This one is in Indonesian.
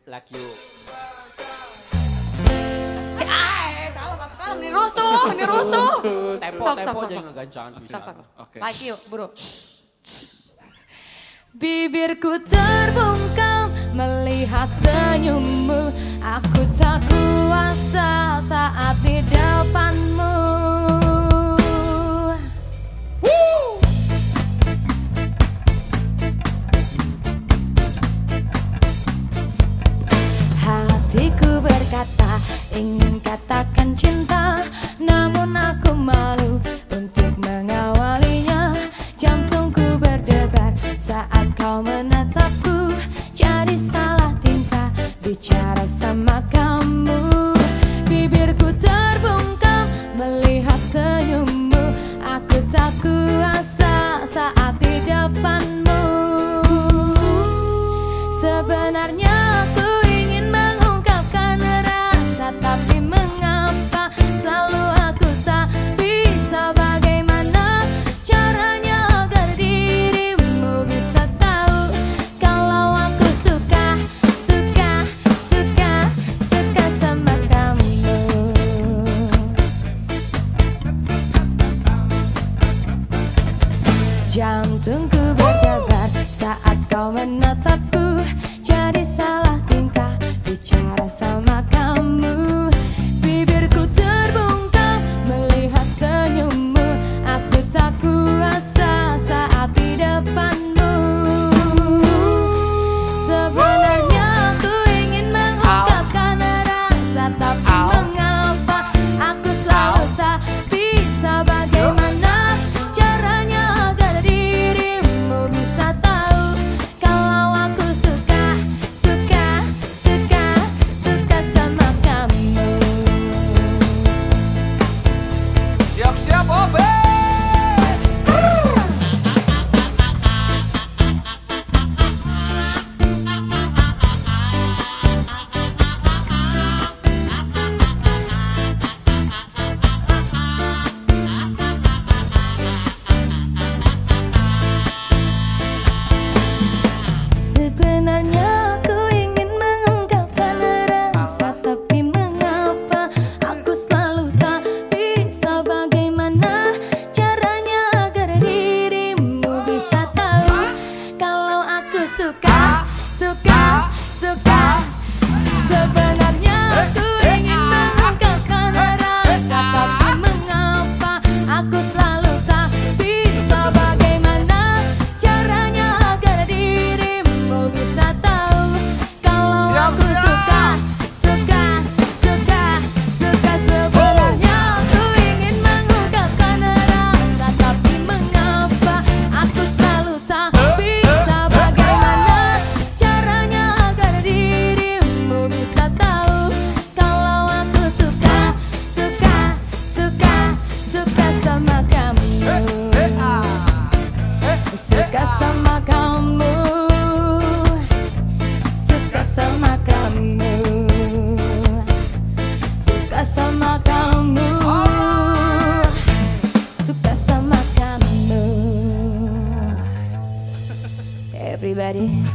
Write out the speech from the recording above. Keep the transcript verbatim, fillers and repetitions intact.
Like you. Eh, kalem, kalem, ini rusuh, ini rusuh. Tempo-tempo jangan ngegancangan bisa. Oke. Like you, bro. Bibirku terbungkam melihat senyummu. Aku tak kuasa saat di depanmu. Hatiku berkata ingin katakan cinta, namun aku malu untuk mengawalinya. Jantungku berdebar saat kau menatapku, jadi salah tingkah bicara sama kamu. Bibirku terbungkam melihat senyummu. Aku tak kuasa saat di depanmu. Sebenarnya aku ingin mengungkapkan rasa, tapi mengapa selalu aku tak bisa. Bagaimana caranya agar dirimu bisa tahu kalau aku suka, suka, suka, suka sama kamu. Jantungku berdebar saat kau menatapku, jadi salah tingkah bicara sama kamu. Bibirku terbungkam melihat senyummu. Aku tak kuasa saat di depanmu. Sebenarnya aku ingin mengungkapkan rasa, tapi mengapa aku selalu tak bisa. Bagaimana caranya agar dirimu bisa tahu kalau aku suka, suka, suka, suka sama kamu. Siap-siap Obe. Sebenarnya aku ingin mengungkapkan rasa, tapi mengapa aku selalu tak bisa. Bagaimana caranya agar dirimu bisa tahu kalau aku suka, suka, suka. Sebenarnya aku ingin mengungkapkan rasa, tapi mengapa aku selalu tak bisa. Bagaimana caranya agar dirimu bisa tahu kalau aku suka, suka, suka, suka. Sebenarnya aku ingin mengungkapkan rasa, tapi mengapa aku selalu tak bisa. Bagaimana caranya agar dirimu bisa tahu kalau aku suka, suka, suka, suka sama kamu. Suka sama kamu, suka sama kamu, suka sama kamu, suka sama kamu. Everybody.